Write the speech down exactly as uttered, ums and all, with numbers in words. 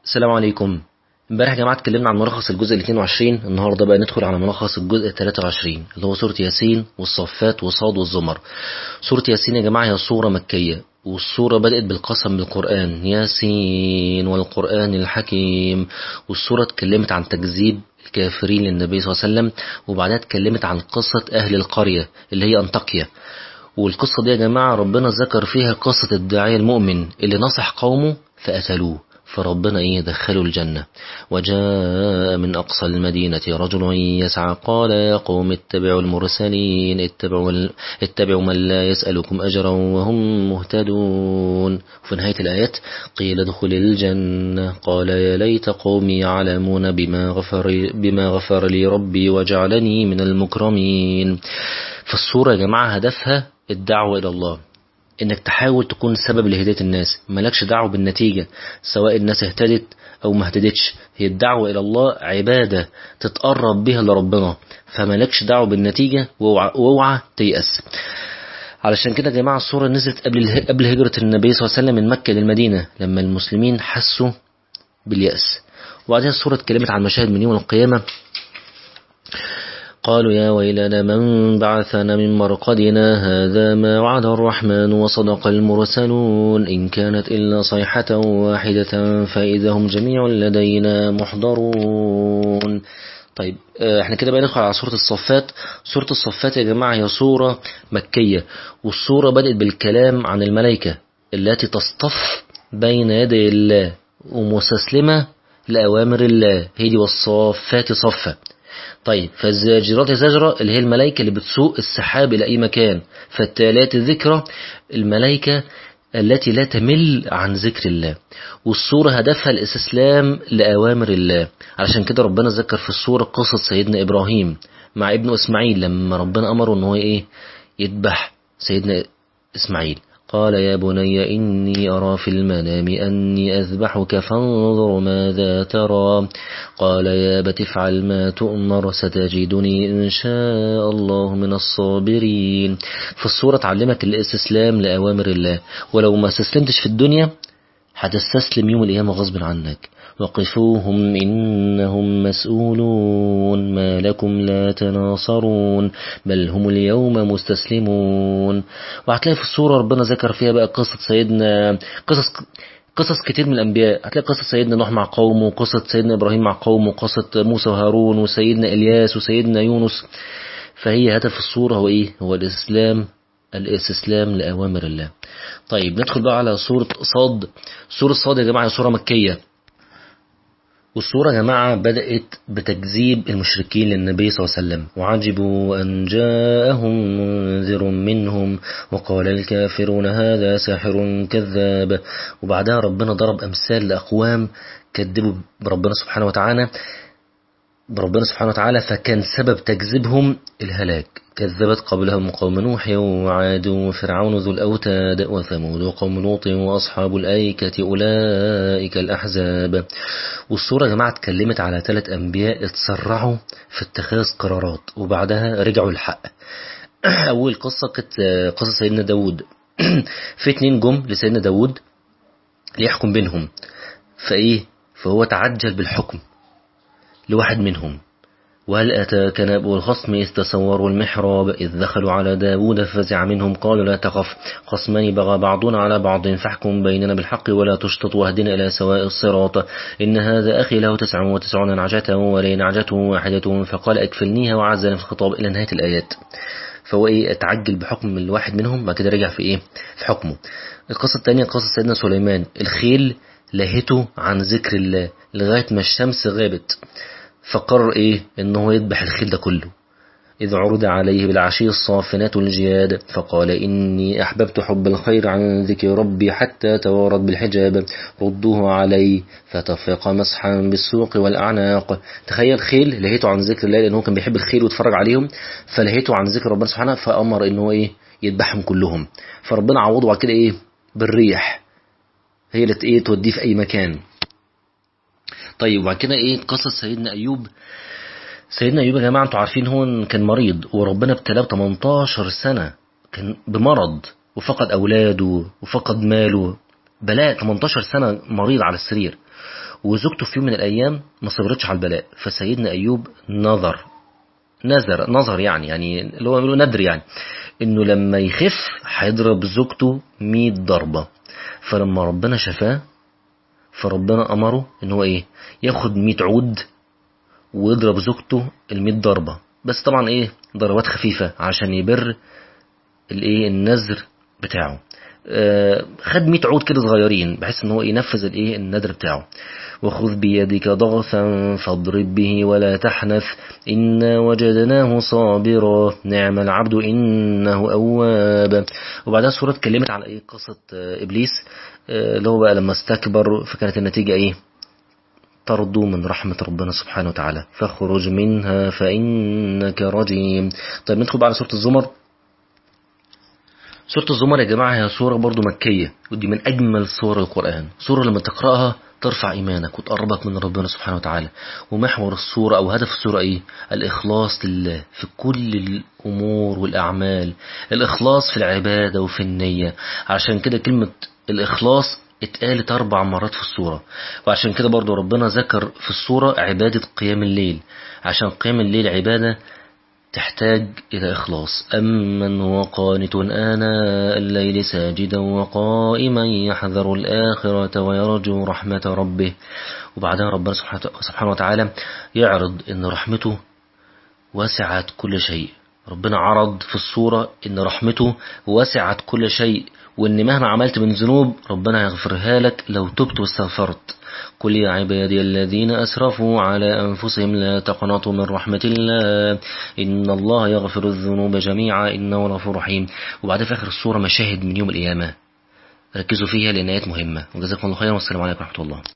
السلام عليكم. امبارح يا جماعة اتكلمنا عن ملخص الجزء ال اثنين وعشرين. النهاردة بقى ندخل على ملخص الجزء ال ثلاثة وعشرين اللي هو سورة ياسين والصفات وصاد والزمر. سورة ياسين يا جماعة هي سورة مكية، والسورة بدأت بالقسم بالقرآن، ياسين والقرآن الحكيم. والسورة اتكلمت عن تكذيب الكافرين للنبي صلى الله عليه وسلم، وبعدها اتكلمت عن قصة أهل القرية اللي هي أنطاكيا. والقصة دي يا جماعة ربنا ذكر فيها قصة الداعية المؤمن اللي نصح قومه فقتلوه، فربنا ايه دخلوا الجنة. وجاء من أقصى المدينة رجل يسعى قال يا قوم اتبعوا المرسلين، اتبعوا, ال... اتبعوا من لا يسألكم أجرا وهم مهتدون. في نهاية الآيات قيل ادخل الجنة قال يا ليت قومي يعلمون بما غفر, بما غفر لي ربي وجعلني من المكرمين. فالصورة يا جماعة هدفها الدعوة إلى الله، انك تحاول تكون سبب لهداية الناس، مالكش دعوة بالنتيجة سواء الناس اهتدت او ما اهتدتش. هي الدعوة الى الله عبادة تتقرب بها لربنا، فمالكش دعوة بالنتيجة، واوعى تيأس. علشان كده يا جماعة الصورة نزلت قبل قبل هجرة النبي صلى الله عليه وسلم من مكة للمدينة، لما المسلمين حسوا باليأس. وبعدها الصورة اتكلمت عن مشاهد من يوم القيامة. قالوا يا ويلنا من بعثنا من مرقدنا هذا ما وعد الرحمن وصدق المرسلون إن كانت إلا صيحة واحدة فإذا هم جميع لدينا محضرون. طيب احنا كده بقى ندخل على سورة الصفات. سورة الصفات يا جماعة هي سورة مكية، والسورة بدأت بالكلام عن الملائكة التي تصطف بين يدي الله ومستسلمة لأوامر الله، هي دي والصفات صفة. طيب فالزاجرات زجرة اللي هي الملائكة اللي بتسوق السحاب إلى أي مكان، فالتالات الذكرى الملائكة التي لا تمل عن ذكر الله. والسورة هدفها الاستسلام لأوامر الله. علشان كده ربنا ذكر في السورة قصة سيدنا إبراهيم مع ابنه إسماعيل، لما ربنا أمره أنه إيه يذبح سيدنا إسماعيل. قال يا بني إني أرى في المنام أني أذبحك فانظر ماذا ترى. قال يا أبت افعل ما تؤمر ستجدني إن شاء الله من الصابرين. فالسورة تعلمك الاستسلام لأوامر الله، ولو ما استسلمتش في الدنيا هتستسلم يوم القيامة غصب عنك. وقفوهم إنهم مسؤولون ما لكم لا تناصرون بل هم اليوم مستسلمون. وهتلاقي في السورة ربنا ذكر فيها بقى قصة سيدنا قصص قصص كتير من الأنبياء. هتلاقي قصة سيدنا نوح مع قومه، وقصة سيدنا إبراهيم مع قومه، وقصة موسى وهارون، وسيدنا إلياس، وسيدنا يونس. فهي هدف السورة هو إيه؟ هو الإسلام الاستسلام لأوامر الله. طيب ندخل بقى على سورة صاد. سورة صاد يا جماعة سورة مكية، والسورة يا جماعة بدأت بتكذيب المشركين للنبي صلى الله عليه وسلم. وعجبوا أن جاءهم منذر منهم وقال الكافرون هذا ساحر كذاب. وبعدها ربنا ضرب أمثال لأقوام كذبوا بربنا سبحانه وتعالى بربنا سبحانه وتعالى فكان سبب تكذيبهم الهلاك. كذبت قبلهم قوم نوح وعاد وفرعون ذو الأوتاد وثمود وقوم لوط وأصحاب الأيكة أولئك الأحزاب. والسورة يا جماعة اتكلمت على ثلاث أنبياء اتسرعوا في اتخاذ قرارات وبعدها رجعوا الحق. أول قصة كانت قصة سيدنا داود. في اتنين جم لسيدنا داود ليحكم بينهم، فإيه فهو تعجل بالحكم لواحد منهم. وهل أتاك نبأ الخصم إذ تسوروا المحراب إذ دخلوا على داود ففزع منهم قالوا لا تخف خصمان بغى بعضنا على بعض فاحكم بيننا بالحق ولا تشطط واهدنا إلى سواء الصراط إن هذا أخي له تسع وتسعون نعجة ولي نعجة واحدة فقال أكفلنيها وعزنا في الخطاب إلى نهاية الآيات. فهو إيه اتعجل بحكم الواحد منهم، بعد كده رجع في إيه في حكمه. القصة الثانية قصة سيدنا سليمان. الخيل لهته عن ذكر الله لغاية ما الشمس غابت، فقرر ايه انه يذبح الخيل ده كله. اذ عرض عليه بالعشي الصافنات الجياد فقال اني احببت حب الخير عن ذكر ربي حتى توارت بالحجاب ردوه علي فتفق مسحا بالسوق والاعناق. تخيل خيل لهيته عن ذكر الله لانه كان بيحب الخيل ويتفرج عليهم، فلهيته عن ذكر ربنا سبحانه فامر انه ايه يذبحهم كلهم. فربنا عوضه بعد كده ايه بالريح، هي اللي ايه توديه في اي مكان. طيب وبعد كده ايه قصة سيدنا ايوب. سيدنا ايوب يا جماعة انتوا عارفين هو كان مريض وربنا ابتلاه تمنتاشر سنة كان بمرض، وفقد اولاده وفقد ماله، بلاء تمنتاشر سنة مريض على السرير. وزوجته في يوم من الأيام ما صبرتش على البلاء، فسيدنا أيوب نظر نظر نظر يعني يعني اللي هو بيقولوا ندر يعني إنه لما يخف هيضرب زوجته مية ضربة. فلما ربنا شفاه فربنا أمره إن هو إيه ياخد مية عود ويضرب زوجته المية ضربة، بس طبعا إيه ضربات خفيفة عشان يبر الإيه النذر بتاعه. آه خد مية عود كده صغيرين بحيث ان هو ينفذ الايه النذر بتاعه. وخذ بيدك ضغثا فاضرب به ولا تحنث إنا وجدناه صابرا نعم العبد إنه أواب. وبعدها السورة اتكلمت على ايه قصة آه إبليس، آه اللي هو بقى لما استكبر فكانت النتيجة ايه طردوا من رحمة ربنا سبحانه وتعالى فاخرج منها فإنك رجيم. طيب ندخل بقى على سورة الزمر. سورة الزمر يا جماعة هي سورة برضو مكية، ودي من أجمل سور القرآن. سورة لما تقرأها ترفع إيمانك وتقربك من ربنا سبحانه وتعالى. ومحور السورة أو هدف السورة إيه؟ الإخلاص لله في كل الأمور والأعمال، الإخلاص في العبادة وفي النية. عشان كده كلمة الإخلاص اتقالت أربع مرات في السورة. وعشان كده برضو ربنا ذكر في السورة عبادة قيام الليل، عشان قيام الليل عبادة تحتاج إلى إخلاص. أمن هو قانت آناء الليل ساجدا وقائما يحذر الآخرة ويرجو رحمة ربه. وبعدها ربنا سبحانه وتعالى يعرض إن رحمته وسعت كل شيء. ربنا عرض في الصورة إن رحمته وسعت كل شيء، وإن مهما عملت من ذنوب ربنا يغفرها لك لو تبت واستغفرت. قل يا عبادي الذين أسرفوا على أنفسهم لا تقنطوا من رحمة الله إن الله يغفر الذنوب جميعا إنه غفور رحيم. وبعد في آخر السورة مشاهد من يوم القيامة ركزوا فيها لأن آيات مهمة. وجزاكم الله خيرا والسلام عليكم ورحمة الله.